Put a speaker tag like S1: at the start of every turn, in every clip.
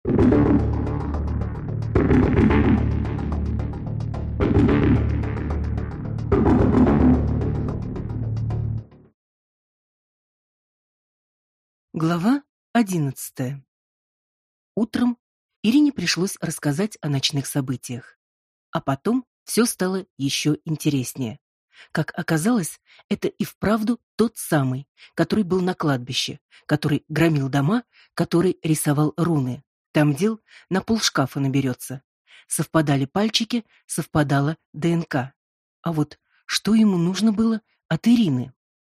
S1: Глава 11. Утром Ирине пришлось рассказать о ночных событиях. А потом все стало еще интереснее. Как оказалось, это и вправду тот самый, который был на кладбище, который громил дома, который рисовал руны. Там дел на полшкафа наберется. Совпадали пальчики, совпадала ДНК. А вот что ему нужно было от Ирины?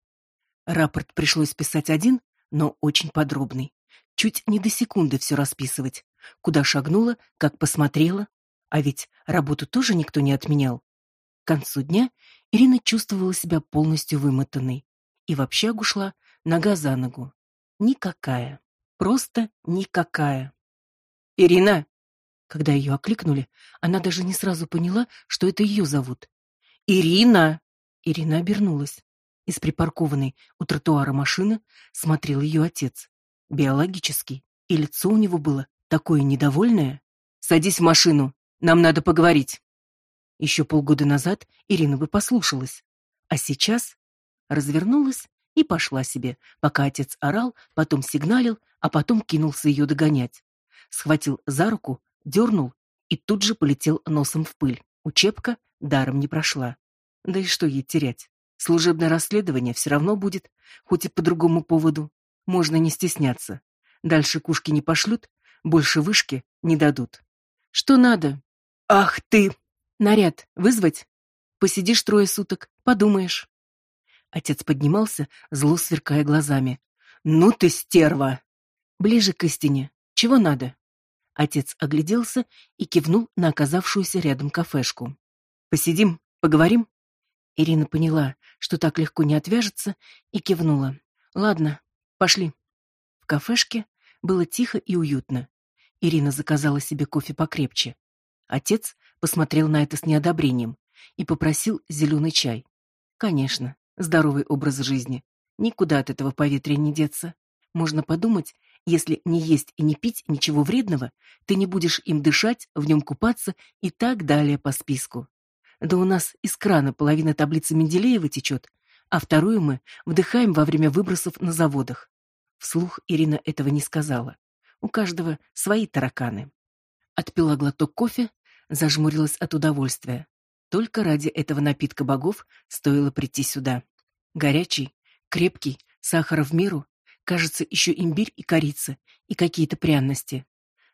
S1: Рапорт пришлось писать один, но очень подробный. Чуть не до секунды все расписывать. Куда шагнула, как посмотрела. А ведь работу тоже никто не отменял. К концу дня Ирина чувствовала себя полностью вымотанной. И в общагу шла нога за ногу. Никакая. Просто никакая. «Ирина!» Когда ее окликнули, она даже не сразу поняла, что это ее зовут. «Ирина!» Ирина обернулась. Из припаркованной у тротуара машины смотрел ее отец. Биологический. И лицо у него было такое недовольное. «Садись в машину, нам надо поговорить». Еще полгода назад Ирина бы послушалась. А сейчас развернулась и пошла себе, пока отец орал, потом сигналил, а потом кинулся ее догонять. Схватил за руку, дернул и тут же полетел носом в пыль. Учебка даром не прошла. Да и что ей терять? Служебное расследование все равно будет, хоть и по другому поводу. Можно не стесняться. Дальше кушки не пошлют, больше вышки не дадут. Что надо? Ах ты! Наряд вызвать? Посидишь 3 суток, подумаешь. Отец поднимался, зло сверкая глазами. Ну ты стерва! Ближе к истине. Чего надо? Отец огляделся и кивнул на оказавшуюся рядом кафешку. Посидим, поговорим? Ирина поняла, что так легко не отвяжется, и кивнула. Ладно, пошли. В кафешке было тихо и уютно. Ирина заказала себе кофе покрепче. Отец посмотрел на это с неодобрением и попросил зеленый чай. Конечно, здоровый образ жизни. Никуда от этого поветрия не деться. Можно подумать, если не есть и не пить ничего вредного, ты не будешь им дышать, в нем купаться и так далее по списку. Да у нас из крана половина таблицы Менделеева течет, а вторую мы вдыхаем во время выбросов на заводах. Вслух Ирина этого не сказала. У каждого свои тараканы. Отпила глоток кофе, зажмурилась от удовольствия. Только ради этого напитка богов стоило прийти сюда. Горячий, крепкий, сахара в меру, кажется, еще имбирь и корица, и какие-то пряности.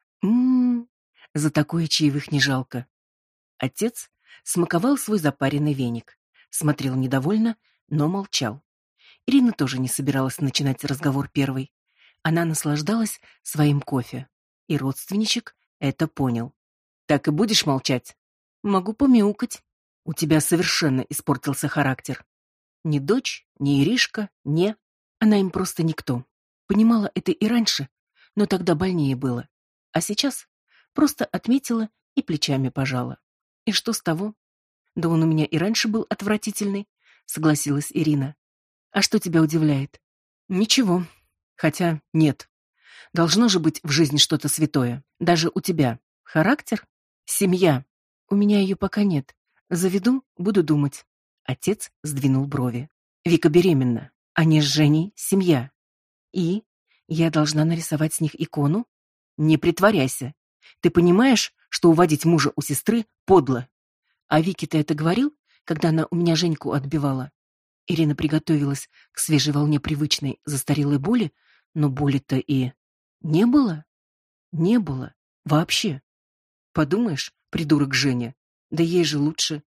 S1: За такое чаевых не жалко. Отец смаковал свой запаренный веник, смотрел недовольно, но молчал. Ирина тоже не собиралась начинать разговор первой. Она наслаждалась своим кофе, и родственничек это понял. Так и будешь молчать? Могу помяукать. У тебя совершенно испортился характер. Ни дочь, ни Иришка, не. Она им просто никто. Понимала это и раньше, но тогда больнее было. А сейчас просто отметила и плечами пожала. И что с того? Да он у меня и раньше был отвратительный, согласилась Ирина. А что тебя удивляет? Ничего. Хотя нет. Должно же быть в жизни что-то святое. Даже у тебя. Характер? Семья. У меня ее пока нет. Заведу, буду думать. Отец сдвинул брови. Вика беременна. Они с Женей семья. И я должна нарисовать с них икону? Не притворяйся. Ты понимаешь, что уводить мужа у сестры подло? А Вике ты это говорил, когда она у меня Женьку отбивала? Ирина приготовилась к свежей волне привычной застарелой боли, но боли-то и не было. Не было. Вообще. Подумаешь, придурок Женя. Да ей же лучше.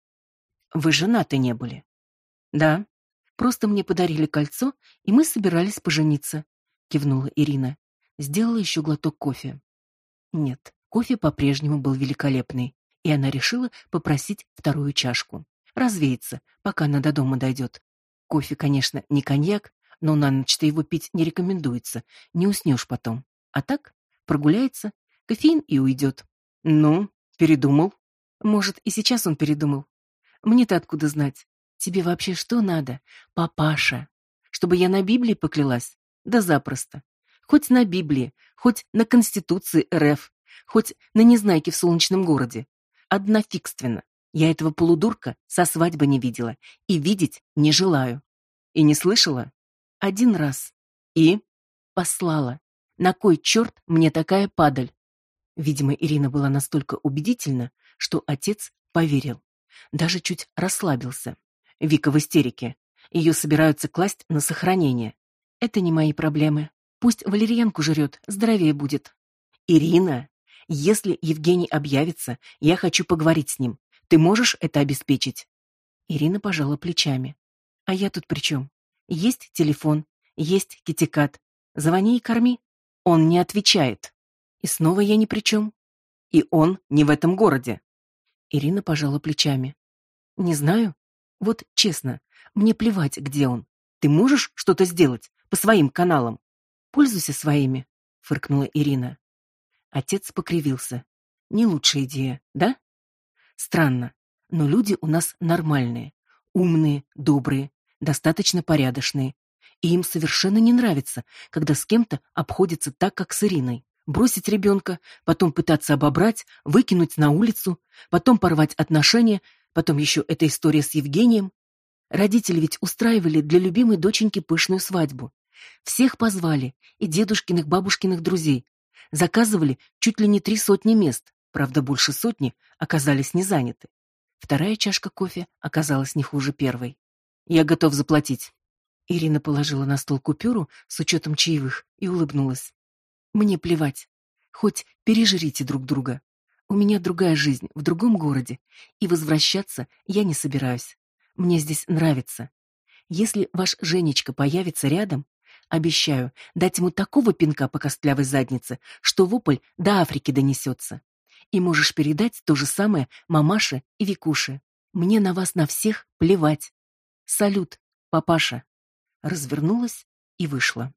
S1: Вы женаты не были? Да. Просто мне подарили кольцо, и мы собирались пожениться, кивнула Ирина. Сделала еще глоток кофе. Нет, кофе по-прежнему был великолепный, и она решила попросить вторую чашку. Развеяться, пока она до дома дойдет. Кофе, конечно, не коньяк, но на ночь-то его пить не рекомендуется, не уснешь потом. А так, прогуляется, кофеин и уйдет. Ну, передумал? Может, и сейчас он передумал. Мне-то откуда знать? Тебе вообще что надо, папаша? Чтобы я на Библии поклялась? Да запросто. Хоть на Библии, хоть на Конституции РФ. Хоть на Незнайке в солнечном городе. Однофигственно. Я этого полудурка со свадьбы не видела и видеть не желаю. И не слышала? Один раз. И? Послала. На кой черт мне такая падаль? Видимо, Ирина была настолько убедительна, что отец поверил. Даже чуть расслабился. Вика в истерике. Ее собираются класть на сохранение. Это не мои проблемы. Пусть валерьянку жрет, здоровее будет. Ирина, если Евгений объявится, я хочу поговорить с ним. Ты можешь это обеспечить? Ирина пожала плечами. А я тут при чем? Есть телефон, есть китикат. Звони и корми. Он не отвечает. И снова я ни при чем. И он не в этом городе. Ирина пожала плечами. Не знаю. Вот честно, мне плевать, где он. Ты можешь что-то сделать по своим каналам? Пользуйся своими, фыркнула Ирина. Отец покривился. Не лучшая идея, да? Странно, но люди у нас нормальные, умные, добрые, достаточно порядочные. И им совершенно не нравится, когда с кем-то обходятся так, как с Ириной. Бросить ребенка, потом пытаться обобрать, выкинуть на улицу, потом порвать отношения, потом еще эта история с Евгением. Родители ведь устраивали для любимой доченьки пышную свадьбу. Всех позвали, и дедушкиных, бабушкиных друзей. Заказывали чуть ли не 300 мест, правда, больше сотни оказались не заняты. Вторая чашка кофе оказалась не хуже первой. «Я готов заплатить». Ирина положила на стол купюру с учетом чаевых и улыбнулась. «Мне плевать. Хоть пережрите друг друга. У меня другая жизнь в другом городе, и возвращаться я не собираюсь. Мне здесь нравится. Если ваш Женечка появится рядом, обещаю дать ему такого пинка по костлявой заднице, что вопль до Африки донесется. И можешь передать то же самое мамаше и Викуше. Мне на вас на всех плевать. Салют, папаша». Развернулась и вышла.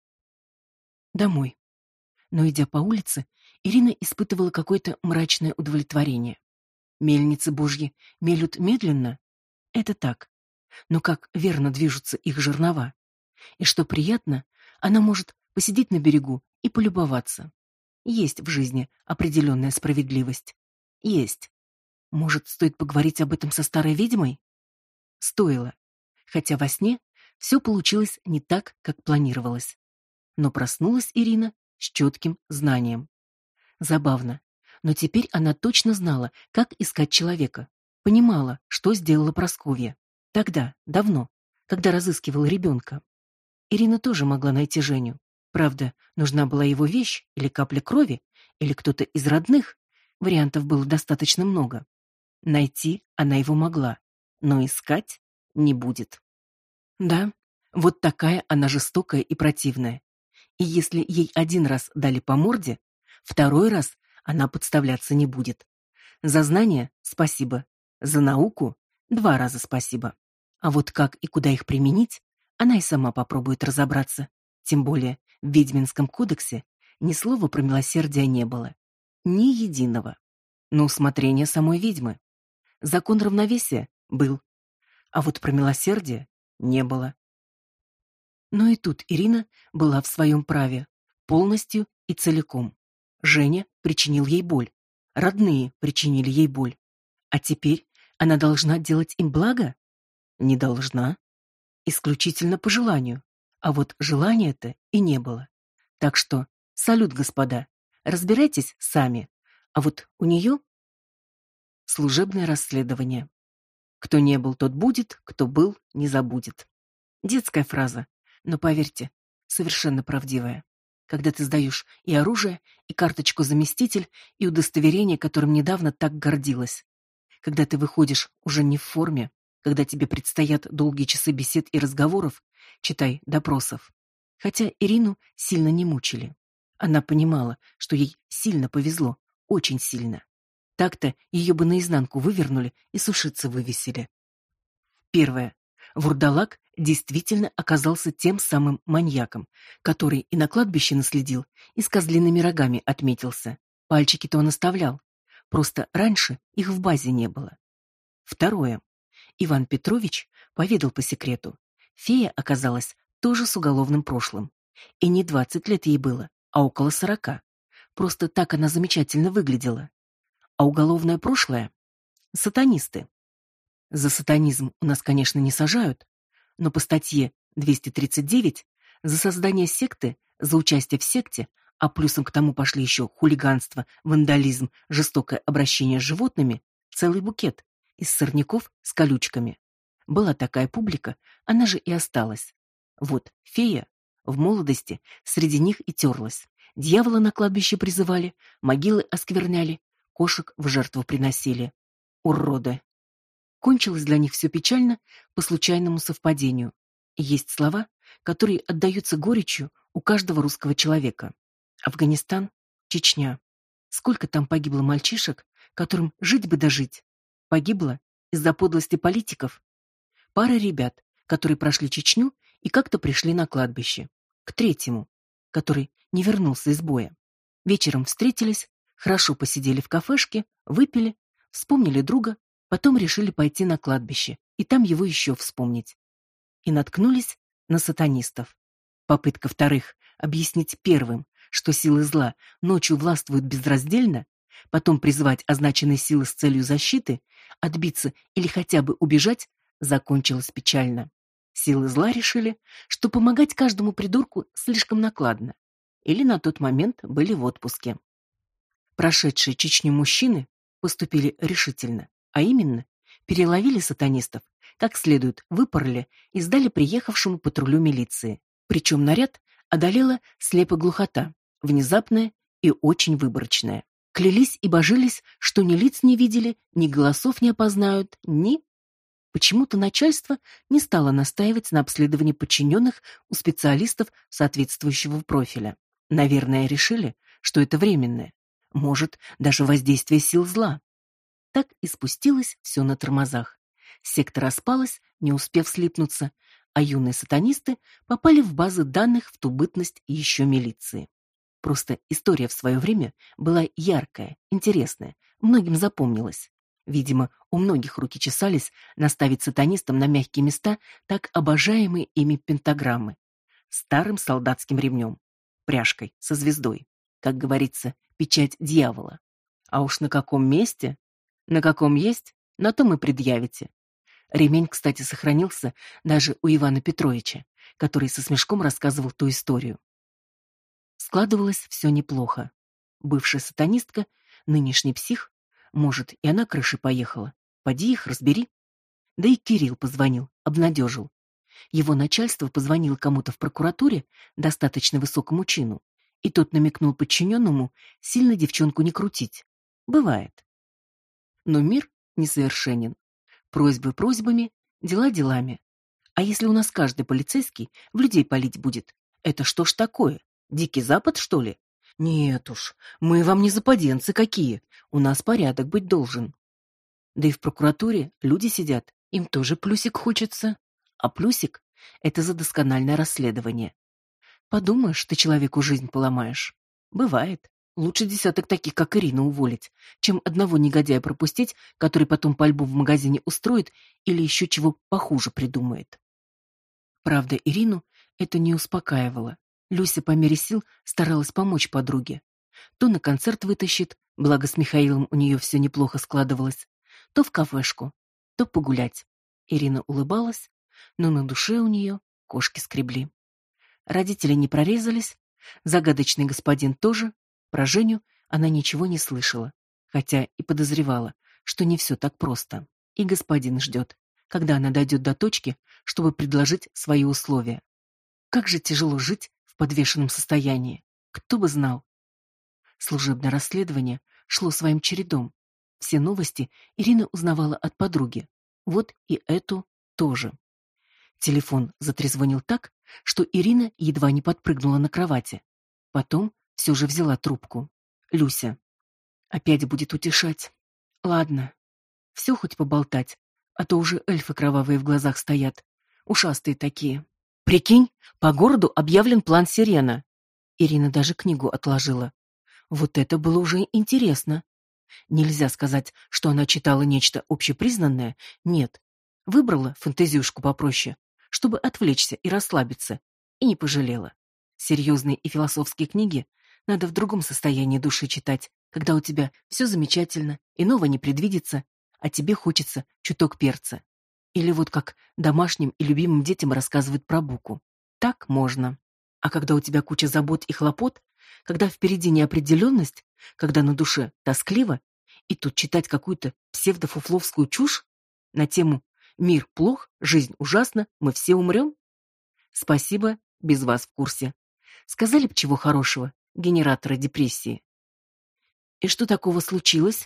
S1: Домой. Но, идя по улице, Ирина испытывала какое-то мрачное удовлетворение. Мельницы Божьи мелют медленно? Это так. Но как верно движутся их жернова. И что приятно, она может посидеть на берегу и полюбоваться. Есть в жизни определенная справедливость. Есть. Может, стоит поговорить об этом со старой ведьмой? Стоило. Хотя во сне все получилось не так, как планировалось. Но проснулась Ирина с четким знанием. Забавно, но теперь она точно знала, как искать человека. Понимала, что сделала Прасковья. Тогда, давно, когда разыскивала ребенка. Ирина тоже могла найти Женю. Правда, нужна была его вещь или капля крови, или кто-то из родных. Вариантов было достаточно много. Найти она его могла, но искать не будет. Да, вот такая она жестокая и противная. И если ей один раз дали по морде, второй раз она подставляться не будет. За знания — спасибо, за науку — 2 раза спасибо. А вот как и куда их применить, она и сама попробует разобраться. Тем более в Ведьминском кодексе ни слова про милосердие не было. Ни единого. На усмотрение самой ведьмы. Закон равновесия был. А вот про милосердие не было. Но и тут Ирина была в своем праве. Полностью и целиком. Женя причинил ей боль. Родные причинили ей боль. А теперь она должна делать им благо? Не должна. Исключительно по желанию. А вот желания-то и не было. Так что, салют, господа. Разбирайтесь сами. А вот у нее служебное расследование. Кто не был, тот будет, кто был, не забудет. Детская фраза, но, поверьте, совершенно правдивая. Когда ты сдаешь и оружие, и карточку заместитель, и удостоверение, которым недавно так гордилась. Когда ты выходишь уже не в форме, когда тебе предстоят долгие часы бесед и разговоров, читай, допросов. Хотя Ирину сильно не мучили. Она понимала, что ей сильно повезло, очень сильно. Так-то ее бы наизнанку вывернули и сушиться вывесили. Первое. Вурдалак действительно оказался тем самым маньяком, который и на кладбище наследил, и с козлиными рогами отметился. Пальчики-то он оставлял. Просто раньше их в базе не было. Второе. Иван Петрович поведал по секрету. Фея оказалась тоже с уголовным прошлым. И не 20 лет ей было, а около 40. Просто так она замечательно выглядела. А уголовное прошлое? Сатанисты. За сатанизм у нас, конечно, не сажают, но по статье 239 за создание секты, за участие в секте, а плюсом к тому пошли еще хулиганство, вандализм, жестокое обращение с животными, целый букет из сорняков с колючками. Была такая публика, она же и осталась. Вот фея в молодости среди них и терлась. Дьявола на кладбище призывали, могилы оскверняли, кошек в жертву приносили. Уроды! Кончилось для них все печально по случайному совпадению. Есть слова, которые отдаются горечью у каждого русского человека. Афганистан, Чечня. Сколько там погибло мальчишек, которым жить бы дожить? Погибло из-за подлости политиков. Пара ребят, которые прошли Чечню и как-то пришли на кладбище. К третьему, который не вернулся из боя. Вечером встретились, хорошо посидели в кафешке, выпили, вспомнили друга, потом решили пойти на кладбище и там его еще вспомнить. И наткнулись на сатанистов. Попытка вторых объяснить первым, что силы зла ночью властвуют безраздельно, потом призвать означенные силы с целью защиты, отбиться или хотя бы убежать, закончилась печально. Силы зла решили, что помогать каждому придурку слишком накладно, или на тот момент были в отпуске. Прошедшие Чечню мужчины поступили решительно, а именно, переловили сатанистов, как следует выпороли и сдали приехавшему патрулю милиции. Причем наряд одолела слепоглухота, внезапная и очень выборочная. Клялись и божились, что ни лиц не видели, ни голосов не опознают, ни... Почему-то начальство не стало настаивать на обследовании подчиненных у специалистов соответствующего профиля. Наверное, решили, что это временное. Может, даже воздействие сил зла. Так и спустилось все на тормозах. Секта распалась, не успев слипнуться, а юные сатанисты попали в базы данных в ту бытность и еще милиции. Просто история в свое время была яркая, интересная, многим запомнилась. Видимо, у многих руки чесались наставить сатанистам на мягкие места так обожаемые ими пентаграммы. Старым солдатским ремнем, пряжкой со звездой, как говорится, печать дьявола. А уж на каком месте? На каком есть, на том и предъявите. Ремень, кстати, сохранился даже у Ивана Петровича, который со смешком рассказывал ту историю. Складывалось все неплохо. Бывшая сатанистка, нынешний псих, может, и она крышей поехала. Поди их разбери. Да и Кирилл позвонил, обнадежил. Его начальство позвонило кому-то в прокуратуре, достаточно высокому чину, и тот намекнул подчиненному сильно девчонку не крутить. Бывает. Но мир несовершенен. Просьбы просьбами, дела делами. А если у нас каждый полицейский в людей палить будет? Это что ж такое? Дикий Запад, что ли? Нет уж, мы вам не западенцы какие. У нас порядок быть должен. Да и в прокуратуре люди сидят, им тоже плюсик хочется. А плюсик — это за доскональное расследование. Подумаешь, ты человеку жизнь поломаешь. Бывает. Лучше десяток таких, как Ирина, уволить, чем одного негодяя пропустить, который потом пальбу в магазине устроит или еще чего похуже придумает. Правда, Ирину это не успокаивало. Люся по мере сил старалась помочь подруге. То на концерт вытащит, благо с Михаилом у нее все неплохо складывалось, то в кафешку, то погулять. Ирина улыбалась, но на душе у нее кошки скребли. Родители не прорезались, загадочный господин тоже, про Женю она ничего не слышала, хотя и подозревала, что не все так просто. И господин ждет, когда она дойдет до точки, чтобы предложить свои условия. Как же тяжело жить в подвешенном состоянии. Кто бы знал. Служебное расследование шло своим чередом. Все новости Ирина узнавала от подруги. Вот и эту тоже. Телефон затрезвонил так, что Ирина едва не подпрыгнула на кровати. Потом все же взяла трубку. Люся. Опять будет утешать. Ладно. Все хоть поболтать, а то уже эльфы кровавые в глазах стоят. Ушастые такие. Прикинь, по городу объявлен план Сирена. Ирина даже книгу отложила. Вот это было уже интересно. Нельзя сказать, что она читала нечто общепризнанное. Нет. Выбрала фэнтезюшку попроще, чтобы отвлечься и расслабиться, и не пожалела. Серьезные и философские книги Надо в другом состоянии души читать, когда у тебя все замечательно, иного не предвидится, а тебе хочется чуток перца. Или вот как домашним и любимым детям рассказывают про Буку. Так можно. А когда у тебя куча забот и хлопот, когда впереди неопределенность, когда на душе тоскливо, и тут читать какую-то псевдофуфловскую чушь на тему «Мир плох, жизнь ужасна, мы все умрем»? Спасибо, без вас в курсе. Сказали б чего хорошего, генераторы депрессии. И что такого случилось?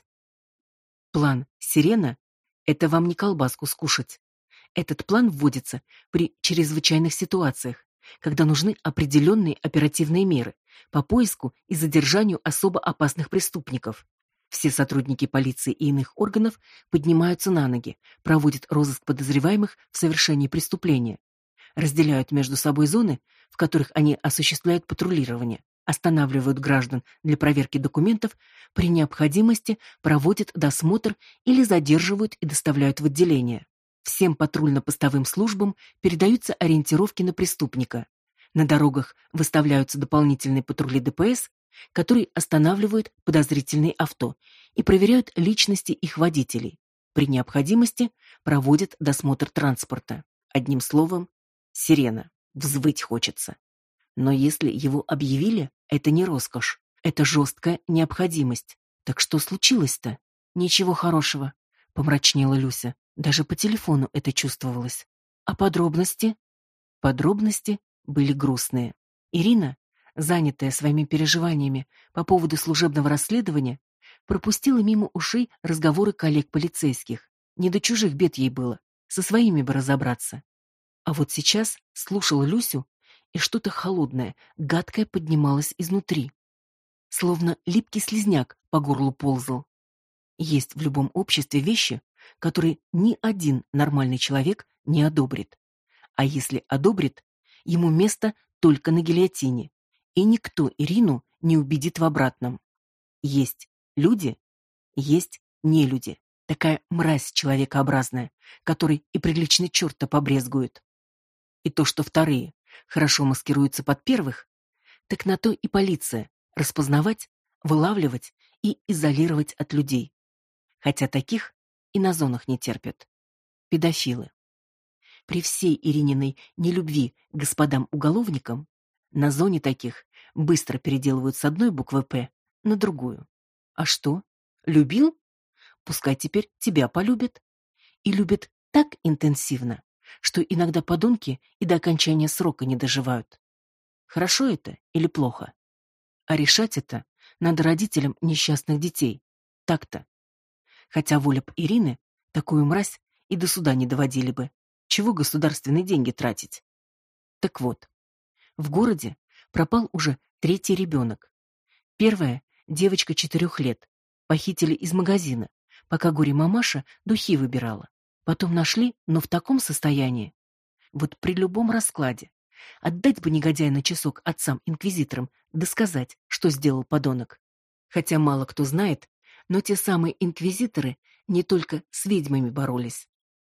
S1: План «Сирена» — это вам не колбаску скушать. Этот план вводится при чрезвычайных ситуациях, когда нужны определенные оперативные меры по поиску и задержанию особо опасных преступников. Все сотрудники полиции и иных органов поднимаются на ноги, проводят розыск подозреваемых в совершении преступления, разделяют между собой зоны, в которых они осуществляют патрулирование, останавливают граждан для проверки документов, при необходимости проводят досмотр или задерживают и доставляют в отделение. Всем патрульно-постовым службам передаются ориентировки на преступника. На дорогах выставляются дополнительные патрули ДПС, которые останавливают подозрительные авто и проверяют личности их водителей. При необходимости проводят досмотр транспорта. Одним словом, сирена. Взвыть хочется. Но если его объявили, это не роскошь, это жесткая необходимость. Так что случилось-то? Ничего хорошего, помрачнела Люся. Даже по телефону это чувствовалось. А подробности? Подробности были грустные. Ирина, занятая своими переживаниями по поводу служебного расследования, пропустила мимо ушей разговоры коллег-полицейских. Не до чужих бед ей было, со своими бы разобраться. А вот сейчас слушала Люсю, и что-то холодное, гадкое поднималось изнутри. Словно липкий слизняк по горлу ползал. Есть в любом обществе вещи, которые ни один нормальный человек не одобрит. А если одобрит, ему место только на гильотине, и никто Ирину не убедит в обратном. Есть люди, есть нелюди. Такая мразь человекообразная, которой и приличный черт-то побрезгует. И то, что вторые хорошо маскируются под первых, так на то и полиция — распознавать, вылавливать и изолировать от людей. Хотя таких и на зонах не терпят. Педофилы. При всей Ирининой нелюбви к господам-уголовникам на зоне таких быстро переделывают с одной буквы «П» на другую. А что? Любил? Пускай теперь тебя полюбит. И любит так интенсивно, что иногда подонки и до окончания срока не доживают. Хорошо это или плохо? А решать это надо родителям несчастных детей. Так-то. Хотя воля б Ирины такую мразь и до суда не доводили бы. Чего государственные деньги тратить? Так вот, в городе пропал уже третий ребенок. Первая — девочка 4 лет. Похитили из магазина, пока горе-мамаша духи выбирала. Потом нашли, но в таком состоянии. Вот при любом раскладе. Отдать бы негодяя на часок отцам-инквизиторам, да сказать, что сделал подонок. Хотя мало кто знает, но те самые инквизиторы не только с ведьмами боролись.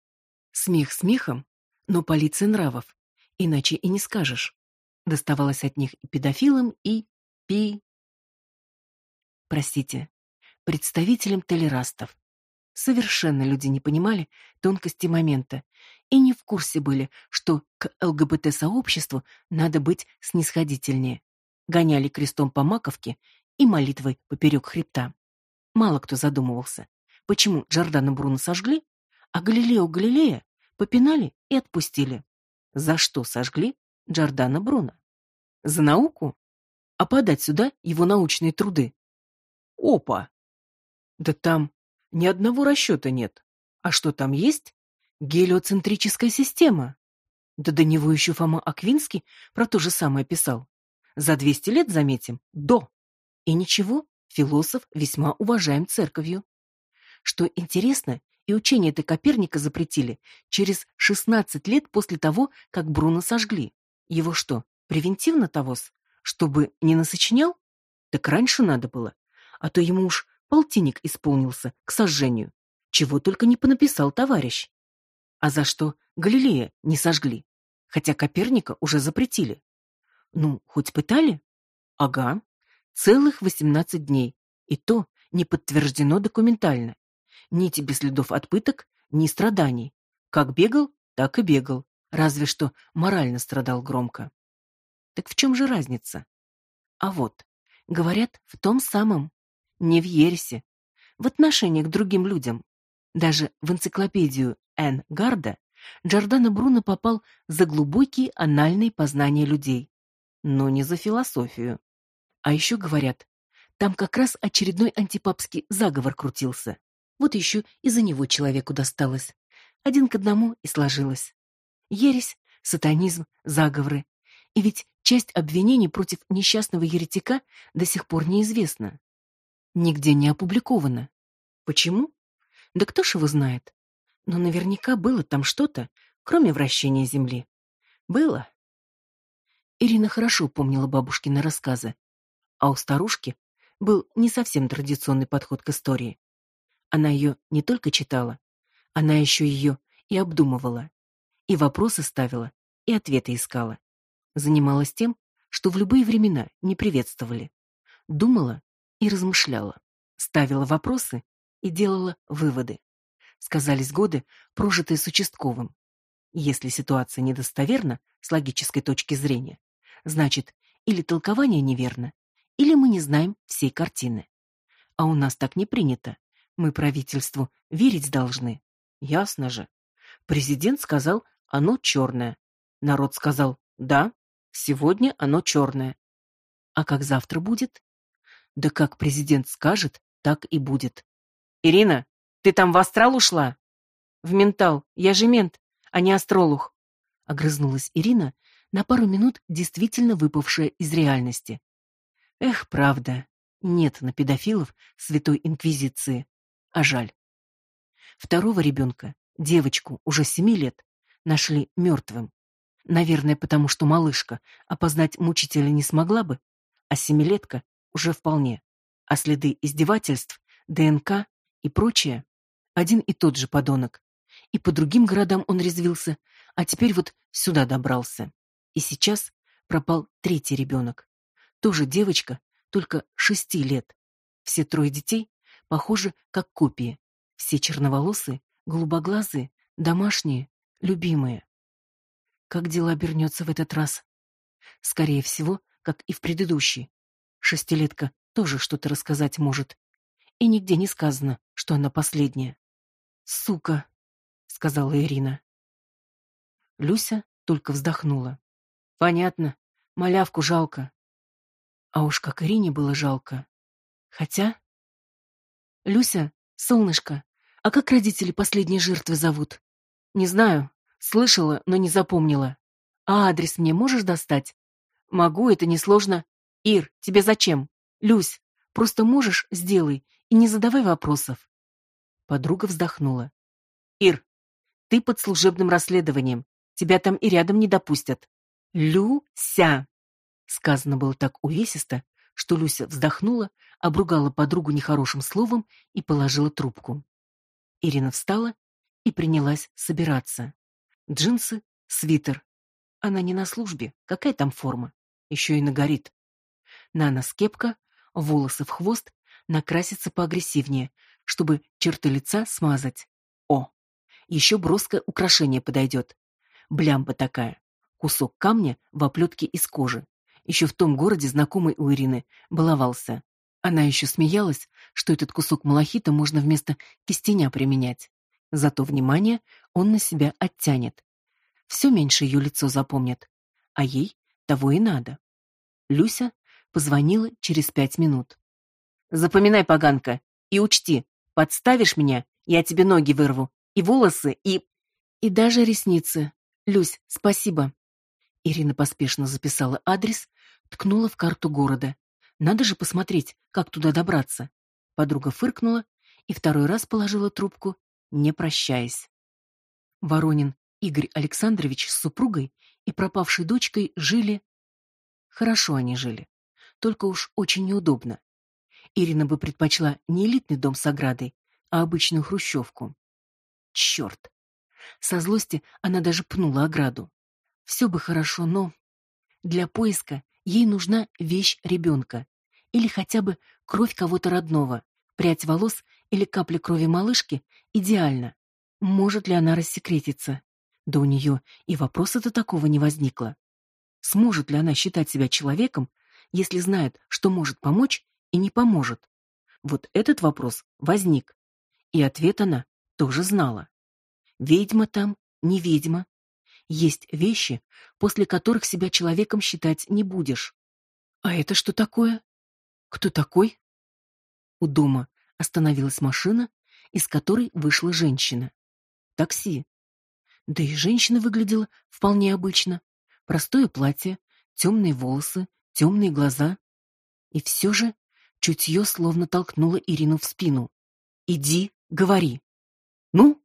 S1: Смех смехом, но полиция нравов, иначе и не скажешь. Доставалось от них и педофилам, и простите, представителям толерастов. Совершенно люди не понимали тонкости момента и не в курсе были, что к ЛГБТ-сообществу надо быть снисходительнее. Гоняли крестом по маковке и молитвой поперек хребта. Мало кто задумывался, почему Джордано Бруно сожгли, а Галилео Галилея попинали и отпустили. За что сожгли Джордано Бруно? За науку? А подать сюда его научные труды? Опа! Да там ни одного расчета нет. А что там есть? Гелиоцентрическая система. Да до него еще Фома Аквинский про то же самое писал. За 200 лет, заметим, до. И ничего, философ весьма уважаем церковью. Что интересно, и учение-то Коперника запретили через 16 лет после того, как Бруно сожгли. Его что, превентивно того-с? Чтобы не насочинял? Так раньше надо было. А то ему уж полтинник исполнился к сожжению. Чего только не понаписал товарищ. А за что Галилея не сожгли? Хотя Коперника уже запретили. Ну, хоть пытали? Ага. Целых 18 дней. И то не подтверждено документально. Ни тебе следов от пыток, ни страданий. Как бегал, так и бегал. Разве что морально страдал громко. Так в чем же разница? А вот, говорят, в том самом. Не в ересе. В отношении к другим людям. Даже в энциклопедию Н. Гарда Джордано Бруно попал за глубокие анальные познания людей. Но не за философию. А еще говорят, там как раз очередной антипапский заговор крутился. Вот еще из-за него человеку досталось. Один к одному и сложилось. Ересь, сатанизм, заговоры. И ведь часть обвинений против несчастного еретика до сих пор неизвестна. Нигде не опубликовано. Почему? Да кто ж его знает? Но наверняка было там что-то, кроме вращения Земли. Было. Ирина хорошо помнила бабушкины рассказы. А у старушки был не совсем традиционный подход к истории. Она ее не только читала, она еще ее и обдумывала, и вопросы ставила, и ответы искала. Занималась тем, что в любые времена не приветствовали. Думала и размышляла, ставила вопросы и делала выводы. Сказались годы, прожитые с участковым. Если ситуация недостоверна с логической точки зрения, значит, или толкование неверно, или мы не знаем всей картины. А у нас так не принято. Мы правительству верить должны. Ясно же. Президент сказал, оно черное. Народ сказал, да, сегодня оно черное. А как завтра будет? Да как президент скажет, так и будет. Ирина, ты там в астрал ушла? В ментал. Я же мент, а не астролог. Огрызнулась Ирина, на пару минут действительно выпавшая из реальности. Эх, правда, нет на педофилов Святой Инквизиции. А жаль. Второго ребенка, девочку, уже 7 лет, нашли мертвым. Наверное, потому что малышка опознать мучителя не смогла бы, а 7-летка уже вполне. А следы издевательств, ДНК и прочее — один и тот же подонок. И по другим городам он резвился, а теперь вот сюда добрался. И сейчас пропал третий ребенок. Тоже девочка, только 6 лет. Все 3 детей похожи как копии. Все черноволосые, голубоглазые, домашние, любимые. Как дело обернется в этот раз? Скорее всего, как и в предыдущий. 6-летка тоже что-то рассказать может. И нигде не сказано, что она последняя. «Сука», — сказала Ирина. Люся только вздохнула. «Понятно, малявку жалко». А уж как Ирине было жалко. Хотя... «Люся, солнышко, а как родители последней жертвы зовут?» «Не знаю. Слышала, но не запомнила. А адрес мне можешь достать?» «Могу, это несложно. Ир, тебе зачем? Люсь, просто можешь, сделай, и не задавай вопросов». Подруга вздохнула. «Ир, ты под служебным расследованием. Тебя там и рядом не допустят». «Люся!» Сказано было так увесисто, что Люся вздохнула, обругала подругу нехорошим словом и положила трубку. Ирина встала и принялась собираться. Джинсы, свитер. Она не на службе, какая там форма? Еще и нагорит. На нос кепка, волосы в хвост, накраситься поагрессивнее, чтобы черты лица смазать. О, еще броское украшение подойдет. Блямба такая. Кусок камня в оплетке из кожи. Еще в том городе знакомый у Ирины баловался. Она еще смеялась, что этот кусок малахита можно вместо кистеня применять. Зато внимание он на себя оттянет. Все меньше ее лицо запомнят. А ей того и надо. Люся позвонила через 5 минут. «Запоминай, поганка, и учти, подставишь меня, я тебе ноги вырву, и волосы, и даже ресницы. Люсь, спасибо». Ирина поспешно записала адрес, ткнула в карту города. Надо же посмотреть, как туда добраться. Подруга фыркнула и второй раз положила трубку, не прощаясь. Воронин Игорь Александрович с супругой и пропавшей дочкой жили... Хорошо они жили, только уж очень неудобно. Ирина бы предпочла не элитный дом с оградой, а обычную хрущевку. Черт! Со злости она даже пнула ограду. Все бы хорошо, но... Для поиска ей нужна вещь ребенка. или хотя бы кровь кого-то родного, прядь волос или капля крови малышки — идеально. Может ли она рассекретиться? Да у нее и вопроса-то такого не возникло. Сможет ли она считать себя человеком, если знает, что может помочь и не поможет? Вот этот вопрос возник, и ответ она тоже знала. Ведьма там, не ведьма. Есть вещи, после которых себя человеком считать не будешь. А это что такое? Кто такой? У дома остановилась машина, из которой вышла женщина. Такси. Да и женщина выглядела вполне обычно. Простое платье, темные волосы, темные глаза. И все же чутье словно толкнуло Ирину в спину. «Иди, говори». «Ну?»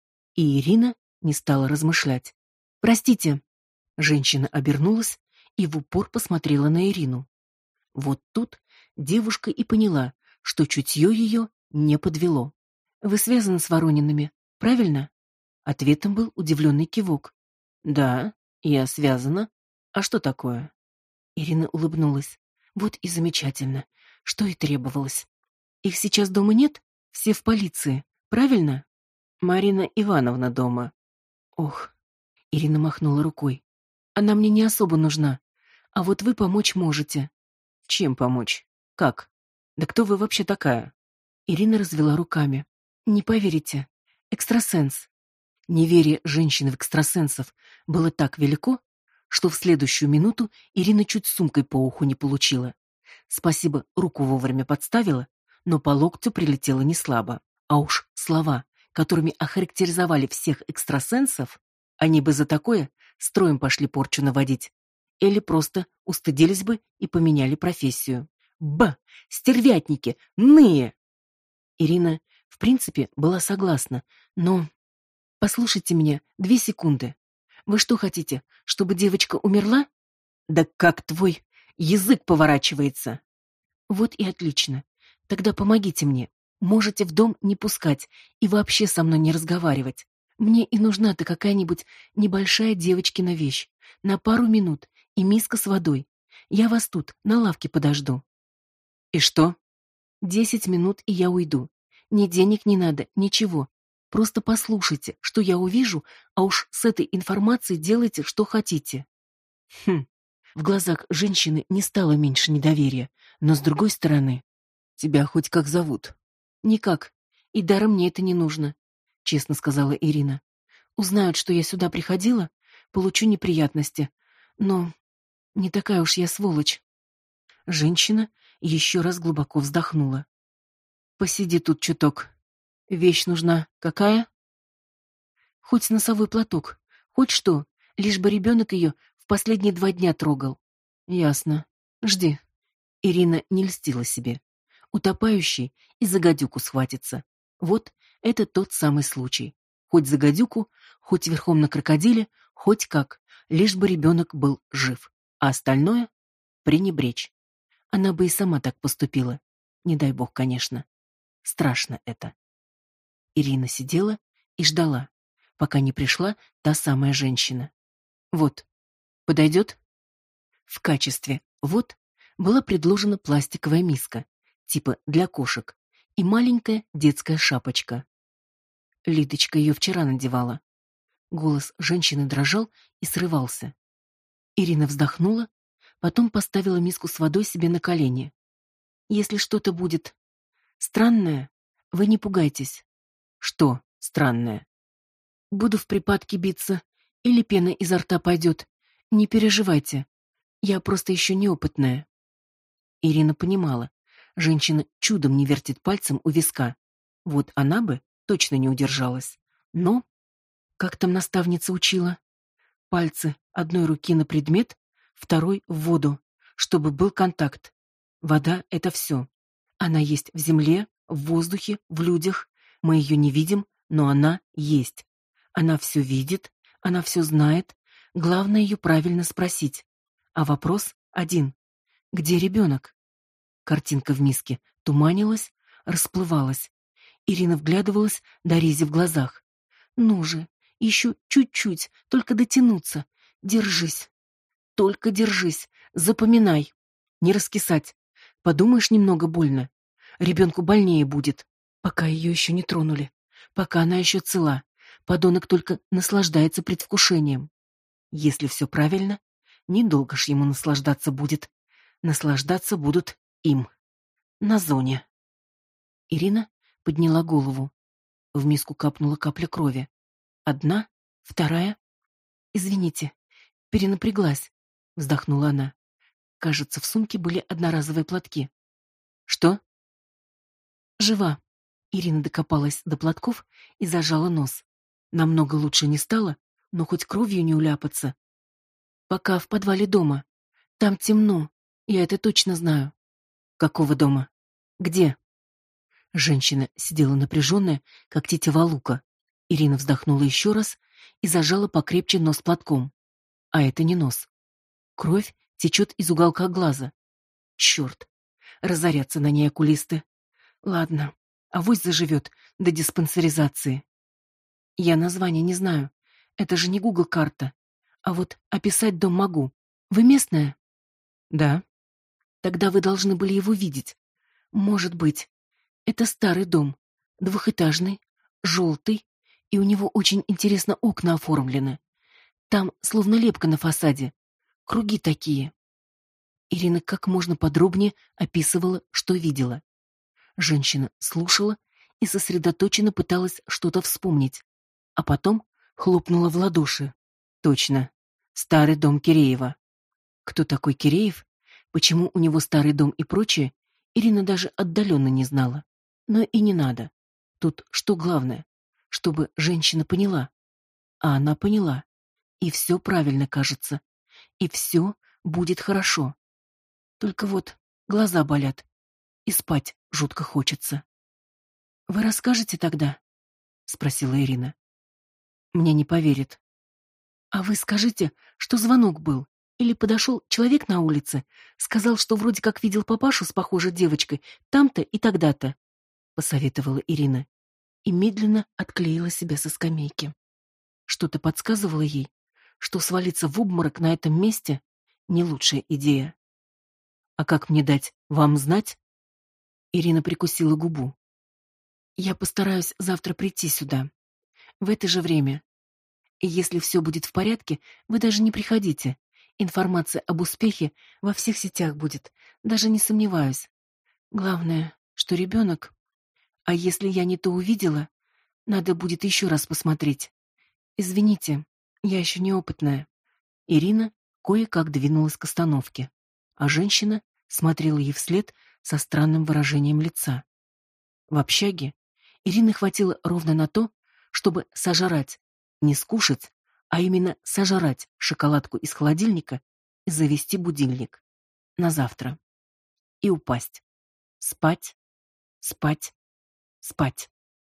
S1: И Ирина не стала размышлять. «Простите». Женщина обернулась и в упор посмотрела на Ирину. Вот тут девушка и поняла, что чутье ее не подвело. «Вы связаны с Воронинами, правильно?» Ответом был удивленный кивок. «Да, я связана. А что такое?» Ирина улыбнулась. «Вот и замечательно, что и требовалось. Их сейчас дома нет? Все в полиции, правильно?» «Марина Ивановна дома». «Ох», — Ирина махнула рукой. «Она мне не особо нужна. А вот вы помочь можете». «Чем помочь? Как? Да кто вы вообще такая?» Ирина развела руками. «Не поверите. Экстрасенс». Неверие женщины в экстрасенсов было так велико, что в следующую минуту Ирина чуть сумкой по уху не получила. Спасибо, руку вовремя подставила, но по локтю прилетело неслабо. А уж слова, которыми охарактеризовали всех экстрасенсов, они бы за такое строем пошли порчу наводить. Или просто устыдились бы и поменяли профессию. Стервятники! Ные! Ирина, в принципе, была согласна, но... «Послушайте меня 2 секунды. Вы что хотите, чтобы девочка умерла?» «Да как твой язык поворачивается!» «Вот и отлично. Тогда помогите мне. Можете в дом не пускать и вообще со мной не разговаривать. Мне и нужна-то какая-нибудь небольшая девочкина вещь. На пару минут и миска с водой. Я вас тут, на лавке подожду». «И что?» 10 минут, и я уйду. Ни денег не надо, ничего. Просто послушайте, что я увижу, а уж с этой информацией делайте, что хотите». В глазах женщины не стало меньше недоверия, но с другой стороны... «Тебя хоть как зовут?» «Никак. И даром мне это не нужно», — честно сказала Ирина. «Узнают, что я сюда приходила, получу неприятности. Но не такая уж я сволочь». Женщина еще раз глубоко вздохнула. «Посиди тут чуток. Вещь нужна какая?» «Хоть носовой платок, хоть что, лишь бы ребенок ее в последние 2 дня трогал». «Ясно. Жди». Ирина не льстила себе. Утопающий и за гадюку схватится. Вот это тот самый случай. Хоть за гадюку, хоть верхом на крокодиле, хоть как, лишь бы ребенок был жив. А остальное — пренебречь. Она бы и сама так поступила. Не дай бог, конечно. Страшно это. Ирина сидела и ждала, пока не пришла та самая женщина. «Вот, подойдет?» В качестве «вот» была предложена пластиковая миска, типа для кошек, и маленькая детская шапочка. Лидочка ее вчера надевала. Голос женщины дрожал и срывался. Ирина вздохнула, потом поставила миску с водой себе на колени. «Если что-то будет странное, вы не пугайтесь». «Что странное?» «Буду в припадке биться, или пена изо рта пойдет. Не переживайте, я просто еще неопытная». Ирина понимала, женщина чудом не вертит пальцем у виска. Вот она бы точно не удержалась. Но, как там наставница учила, пальцы одной руки на предмет, второй в воду, чтобы был контакт. Вода — это все. Она есть в земле, в воздухе, в людях. Мы ее не видим, но она есть. Она все видит, она все знает. Главное ее правильно спросить. А вопрос один. Где ребенок? Картинка в миске туманилась, расплывалась. Ирина вглядывалась до рези в глазах. «Ну же, еще чуть-чуть, только дотянуться. Держись. Только держись, запоминай. Не раскисать. Подумаешь, немного больно. Ребенку больнее будет, пока ее еще не тронули, пока она еще цела. Подонок только наслаждается предвкушением. Если все правильно, недолго ж ему наслаждаться будет. Наслаждаться будут им. На зоне. Ирина подняла голову. В миску капнула капля крови. Одна, вторая. Извините, перенапряглась, вздохнула она. Кажется, в сумке были одноразовые платки. Что? Жива. Ирина докопалась до платков и зажала нос. Намного лучше не стало, но хоть кровью не уляпаться. Пока в подвале дома. Там темно, я это точно знаю. Какого дома? Где? Женщина сидела напряженная, как тетива лука. Ирина вздохнула еще раз и зажала покрепче нос платком. А это не нос. Кровь течет из уголка глаза. Черт, разорятся на ней окулисты. Ладно, авось заживет до диспансеризации. Я название не знаю. Это же не Google карта. А вот описать дом могу. Вы местная? Да. Тогда вы должны были его видеть. Может быть. Это старый дом. Двухэтажный, желтый, и у него очень интересно окна оформлены. Там словно лепка на фасаде. Круги такие. Ирина как можно подробнее описывала, что видела. Женщина слушала и сосредоточенно пыталась что-то вспомнить, а потом хлопнула в ладоши. Точно. Старый дом Киреева. Кто такой Киреев? Почему у него старый дом и прочее, Ирина даже отдаленно не знала. Но и не надо. Тут что главное? Чтобы женщина поняла. А она поняла. И все правильно, кажется. И все будет хорошо. Только вот глаза болят. И спать жутко хочется. «Вы расскажете тогда?» — спросила Ирина. «Мне не поверят». «А вы скажите, что звонок был. Или подошел человек на улице, сказал, что вроде как видел папашу с похожей девочкой там-то и тогда-то», — посоветовала Ирина. И медленно отклеила себя со скамейки. Что-то подсказывало ей, что свалиться в обморок на этом месте — не лучшая идея. «А как мне дать вам знать?» Ирина прикусила губу. «Я постараюсь завтра прийти сюда. В это же время. И если все будет в порядке, вы даже не приходите. Информация об успехе во всех сетях будет, даже не сомневаюсь. Главное, что ребенок... А если я не то увидела, надо будет еще раз посмотреть. Извините, я еще неопытная». Ирина кое-как двинулась к остановке, а женщина смотрела ей вслед со странным выражением лица. В общаге Ирины хватило ровно на то, чтобы сожрать, не скушать, а именно сожрать шоколадку из холодильника и завести будильник на завтра. И упасть. Спать, спать, спать.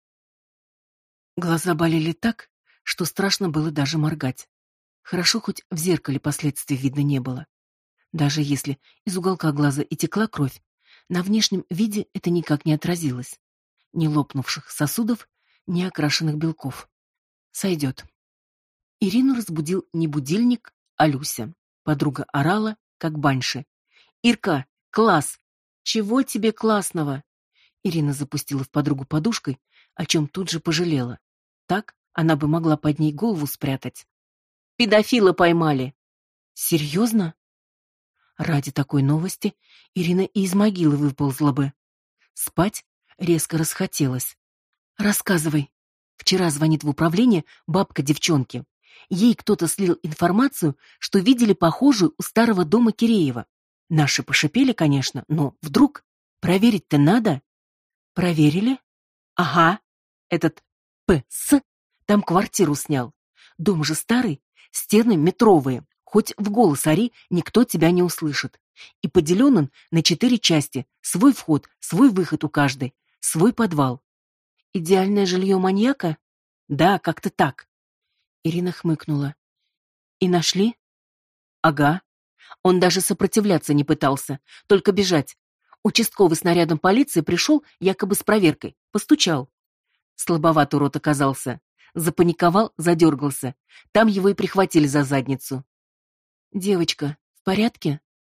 S1: Глаза болели так, что страшно было даже моргать. Хорошо, хоть в зеркале последствий видно не было. Даже если из уголка глаза и текла кровь, на внешнем виде это никак не отразилось. Ни лопнувших сосудов, ни окрашенных белков. Сойдет. Ирину разбудил не будильник, а Люся. Подруга орала, как банши. «Ирка, класс! Чего тебе классного?» Ирина запустила в подругу подушкой, о чем тут же пожалела. Так она бы могла под ней голову спрятать. «Педофила поймали!» «Серьезно?» Ради такой новости Ирина и из могилы выползла бы. Спать резко расхотелось. «Рассказывай». Вчера звонит в управление бабка девчонки. Ей кто-то слил информацию, что видели похожую у старого дома Киреева. Наши пошипели, конечно, но вдруг проверить-то надо. Проверили? Ага. Этот П.С. там квартиру снял. Дом же старый, стены метровые. Хоть в голос ори, никто тебя не услышит. И поделен он на 4 части. Свой вход, свой выход у каждой, свой подвал. Идеальное жилье маньяка? Да, как-то так. Ирина хмыкнула. И нашли? Ага. Он даже сопротивляться не пытался, только бежать. Участковый с нарядом полиции пришел якобы с проверкой, постучал. Слабоват урод оказался. Запаниковал, задергался. Там его и прихватили за задницу. «Девочка, в порядке?»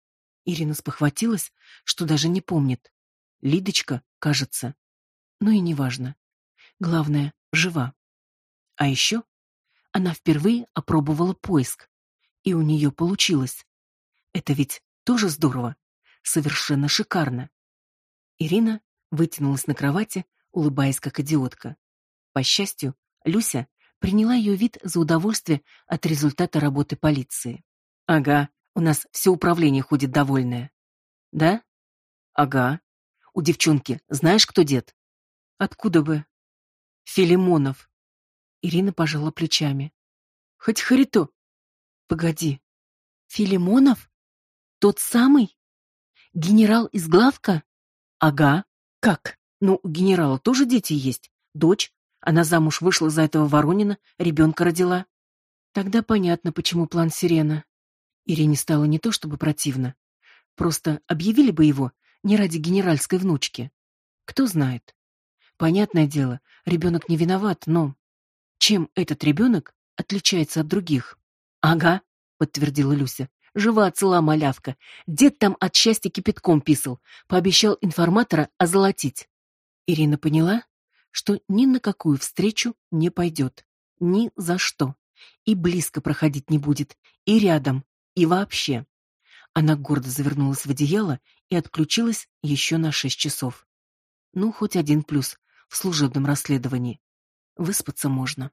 S1: Ирина спохватилась, что даже не помнит. Лидочка, кажется. Но и неважно. Главное, жива. А еще она впервые опробовала поиск, и у нее получилось. Это ведь тоже здорово, совершенно шикарно. Ирина вытянулась на кровати, улыбаясь как идиотка. По счастью, Люся приняла ее вид за удовольствие от результата работы полиции. Ага, у нас все управление ходит довольное. Да? Ага. У девчонки знаешь, кто дед? Откуда бы? Филимонов. Ирина пожала плечами. Хоть Харито. Погоди. Филимонов? Тот самый? Генерал из главка? Ага. Как? Ну, у генерала тоже дети есть. Дочь. Она замуж вышла за этого Воронина, ребенка родила. Тогда понятно, почему план «Сирена». Ирине стало не то чтобы противно. Просто объявили бы его не ради генеральской внучки. Кто знает. Понятное дело, ребенок не виноват, но... Чем этот ребенок отличается от других? Ага, подтвердила Люся. Жива цела малявка. Дед там от счастья кипятком писал. Пообещал информатора озолотить. Ирина поняла, что ни на какую встречу не пойдет. Ни за что. И близко проходить не будет. И рядом. И вообще. Она гордо завернулась в одеяло и отключилась еще на 6 часов. Ну, хоть один плюс в служебном расследовании. Выспаться можно.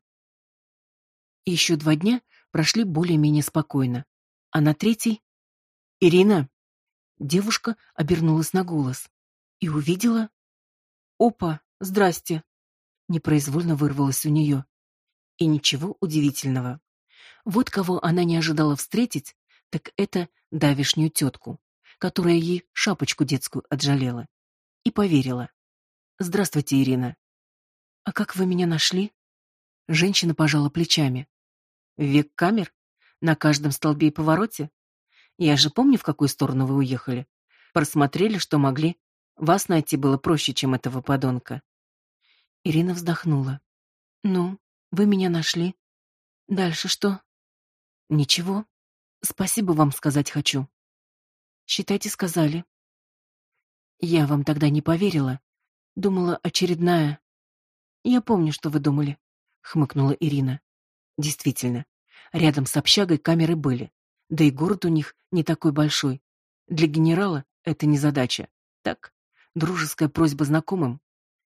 S1: Еще 2 дня прошли более-менее спокойно. А на третий... «Ирина!» Девушка обернулась на голос и увидела... «Опа, здрасте!» Непроизвольно вырвалось у нее. И ничего удивительного. Вот кого она не ожидала встретить, так это давешнюю тетку, которая ей шапочку детскую отжалела. И поверила. «Здравствуйте, Ирина». «А как вы меня нашли?» Женщина пожала плечами. «Век камер? На каждом столбе и повороте? Я же помню, в какую сторону вы уехали. Просмотрели, что могли. Вас найти было проще, чем этого подонка». Ирина вздохнула. «Ну, вы меня нашли. Дальше что?» «Ничего. Спасибо вам сказать хочу». «Считайте, сказали». «Я вам тогда не поверила. Думала, очередная...» «Я помню, что вы думали», — хмыкнула Ирина. Действительно, рядом с общагой камеры были. Да и город у них не такой большой. Для генерала это не задача. Так, дружеская просьба знакомым.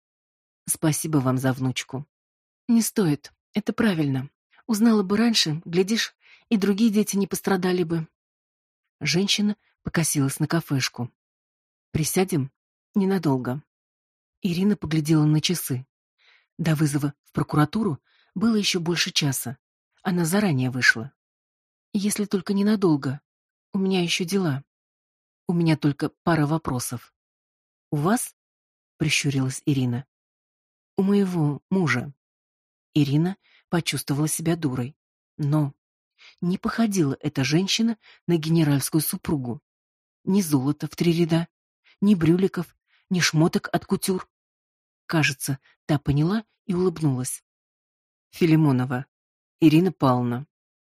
S1: Спасибо вам за внучку. Не стоит, это правильно. Узнала бы раньше, глядишь, и другие дети не пострадали бы. Женщина покосилась на кафешку. Присядем? Ненадолго. Ирина поглядела на часы. До вызова в прокуратуру было еще больше часа. Она заранее вышла. Если только ненадолго. У меня еще дела. У меня только пара вопросов. У вас? Прищурилась Ирина. У моего мужа. Ирина почувствовала себя дурой. Но не походила эта женщина на генеральскую супругу. Ни золота в 3 ряда, ни брюликов, ни шмоток от кутюр. Кажется, та поняла и улыбнулась. Филимонова Ирина Павловна.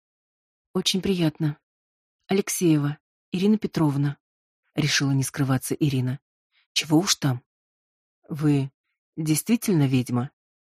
S1: Очень приятно. Алексеева Ирина Петровна. Решила не скрываться Ирина. Чего уж там? Вы действительно ведьма?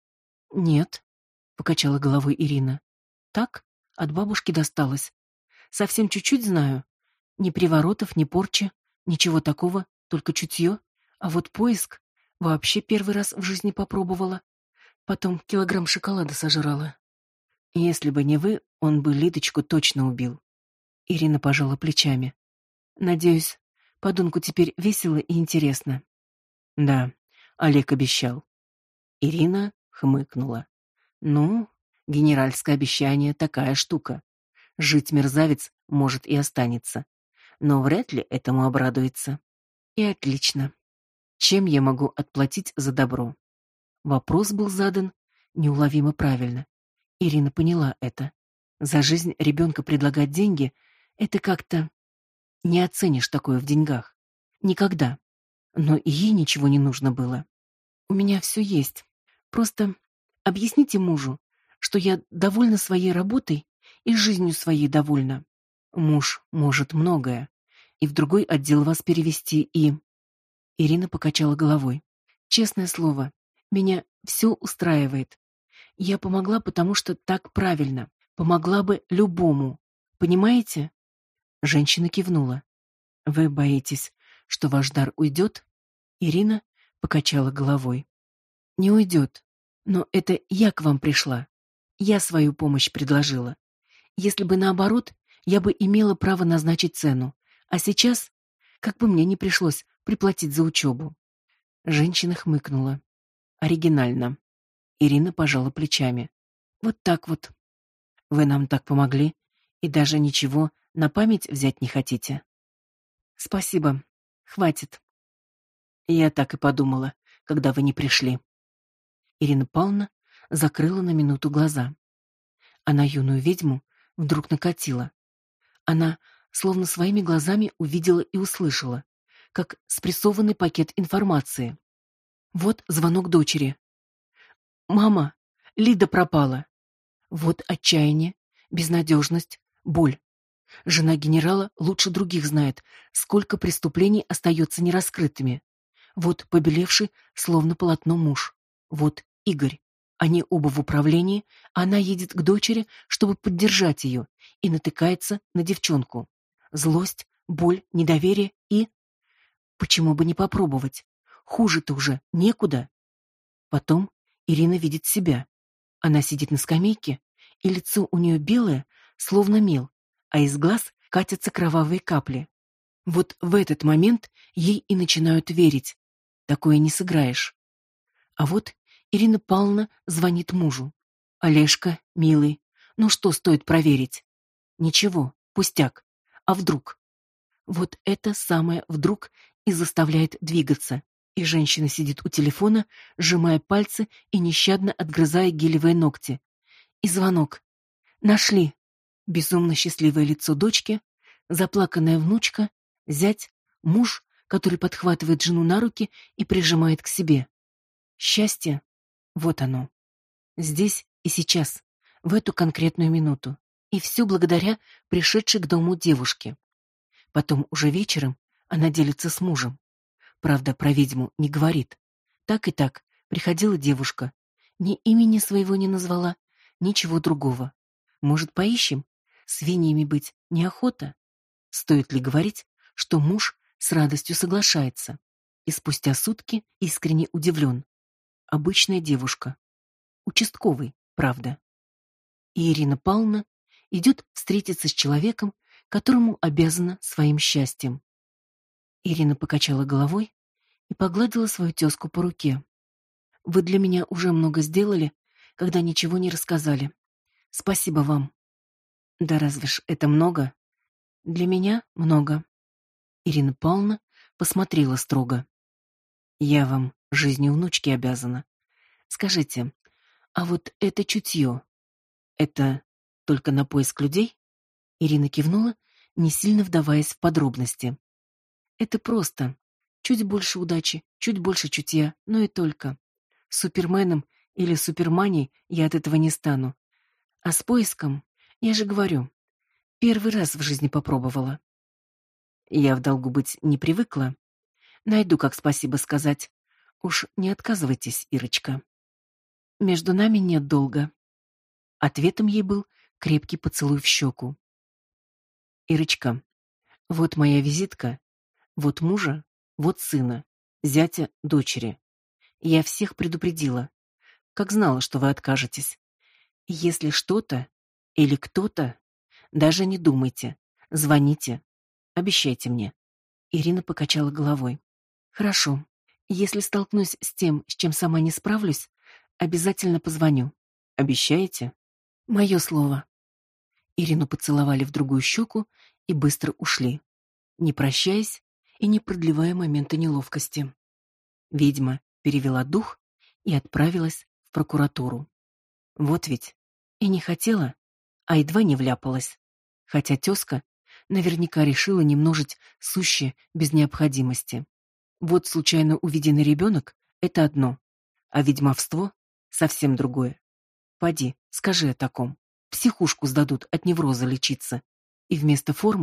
S1: Нет, покачала головой Ирина. Так, от бабушки досталось. Совсем чуть-чуть знаю. Ни приворотов, ни порчи, ничего такого, только чутье. А вот поиск вообще первый раз в жизни попробовала. Потом килограмм шоколада сожрала. Если бы не вы, он бы Лидочку точно убил. Ирина пожала плечами. Надеюсь, подонку теперь весело и интересно. Да, Олег обещал. Ирина хмыкнула. Ну, генеральское обещание такая штука. Жить мерзавец может и останется. Но вряд ли этому обрадуется. И отлично. Чем я могу отплатить за добро? Вопрос был задан неуловимо правильно. Ирина поняла это. За жизнь ребенка предлагать деньги — это как-то... Не оценишь такое в деньгах. Никогда. Но и ей ничего не нужно было. У меня все есть. Просто объясните мужу, что я довольна своей работой и жизнью своей довольна. Муж может многое. и в другой отдел вас перевести, и...» Ирина покачала головой. «Честное слово, меня все устраивает. Я помогла, потому что так правильно. Помогла бы любому. Понимаете?» Женщина кивнула. «Вы боитесь, что ваш дар уйдет?» Ирина покачала головой. «Не уйдет. Но это я к вам пришла. Я свою помощь предложила. Если бы наоборот, я бы имела право назначить цену. А сейчас, как бы мне не пришлось приплатить за учебу». Женщина хмыкнула. «Оригинально». Ирина пожала плечами. «Вот так вот. Вы нам так помогли, и даже ничего на память взять не хотите?» «Спасибо. Хватит». «Я так и подумала, когда вы не пришли». Ирина Павловна закрыла на минуту глаза. А на юную ведьму вдруг накатило. Она словно своими глазами увидела и услышала, как спрессованный пакет информации. Вот звонок дочери. «Мама, Лида пропала». Вот отчаяние, безнадежность, боль. Жена генерала лучше других знает, сколько преступлений остается нераскрытыми. Вот побелевший, словно полотно муж. Вот Игорь. Они оба в управлении, она едет к дочери, чтобы поддержать ее, и натыкается на девчонку. Злость, боль, недоверие и... Почему бы не попробовать? Хуже-то уже некуда. Потом Ирина видит себя. Она сидит на скамейке, и лицо у нее белое, словно мел, а из глаз катятся кровавые капли. Вот в этот момент ей и начинают верить. Такое не сыграешь. А вот Ирина Павловна звонит мужу. «Олежка, милый, ну что стоит проверить?» «Ничего, пустяк. А вдруг?» Вот это самое «вдруг» и заставляет двигаться. И женщина сидит у телефона, сжимая пальцы и нещадно отгрызая гелевые ногти. И звонок. Нашли. Безумно счастливое лицо дочки, заплаканная внучка, зять, муж, который подхватывает жену на руки и прижимает к себе. Счастье. Вот оно. Здесь и сейчас, в эту конкретную минуту. И все благодаря пришедшей к дому девушке. Потом уже вечером она делится с мужем. Правда, про ведьму не говорит. Так и так, приходила девушка. Ни имени своего не назвала, ничего другого. Может, поищем? Свиньями быть неохота. Стоит ли говорить, что муж с радостью соглашается? И спустя сутки искренне удивлен. Обычная девушка. Участковый, правда. И Ирина Павловна идет встретиться с человеком, которому обязана своим счастьем. Ирина покачала головой и погладила свою тезку по руке. «Вы для меня уже много сделали, когда ничего не рассказали. Спасибо вам». «Да разве ж это много?» «Для меня много». Ирина Павловна посмотрела строго. «Я вам жизнью внучки обязана. Скажите, а вот это чутье, это только на поиск людей?» Ирина кивнула, не сильно вдаваясь в подробности. «Это просто. Чуть больше удачи, чуть больше чутья, но и только. Суперменом или суперманей я от этого не стану. А с поиском, я же говорю, первый раз в жизни попробовала. Я в долгу быть не привыкла. Найду, как спасибо сказать. Уж не отказывайтесь, Ирочка». «Между нами нет долга». Ответом ей был крепкий поцелуй в щеку. «Ирочка, вот моя визитка, вот мужа, вот сына, зятя, дочери. Я всех предупредила, как знала, что вы откажетесь. Если что-то или кто-то, даже не думайте, звоните, обещайте мне». Ирина покачала головой. «Хорошо. Если столкнусь с тем, с чем сама не справлюсь, обязательно позвоню. Обещаете?» «Мое слово». Ирину поцеловали в другую щеку и быстро ушли, не прощаясь и не продлевая момента неловкости. Ведьма перевела дух и отправилась в прокуратуру. Вот ведь и не хотела, а едва не вляпалась. Хотя тезка наверняка решила не множить сущее без необходимости. Вот случайно увиденный ребенок — это одно, а ведьмовство — совсем другое. Поди, скажи о таком. Психушку сдадут от невроза лечиться. И вместо формы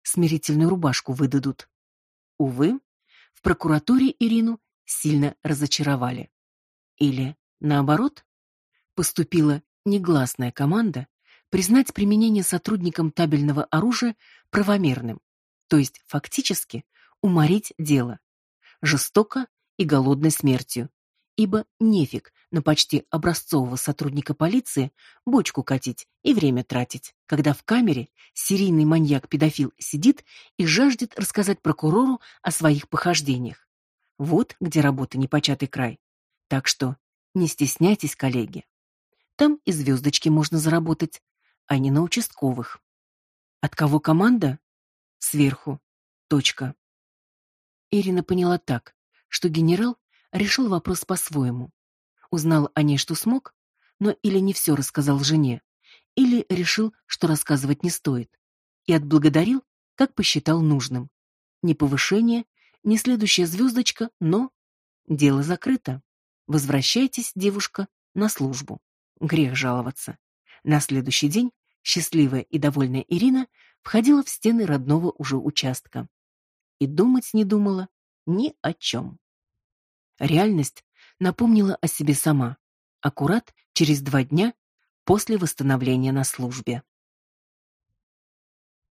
S1: смирительную рубашку выдадут. Увы, в прокуратуре Ирину сильно разочаровали. Или, наоборот, поступила негласная команда признать применение сотрудникам табельного оружия правомерным, то есть фактически уморить дело, жестоко и голодной смертью, ибо нефиг на почти образцового сотрудника полиции бочку катить и время тратить, когда в камере серийный маньяк-педофил сидит и жаждет рассказать прокурору о своих похождениях. Вот где работа непочатый край. Так что не стесняйтесь, коллеги. Там и звездочки можно заработать, а не на участковых. От кого команда? Сверху. Точка. Ирина поняла так, что генерал решил вопрос по-своему. Узнал о ней, что смог, но или не все рассказал жене, или решил, что рассказывать не стоит, и отблагодарил, как посчитал нужным. Ни повышение, ни следующая звездочка, но дело закрыто. Возвращайтесь, девушка, на службу. Грех жаловаться. На следующий день счастливая и довольная Ирина входила в стены родного уже участка. И думать не думала ни о чем. Реальность напомнила о себе сама, аккурат через 2 дня после восстановления на службе.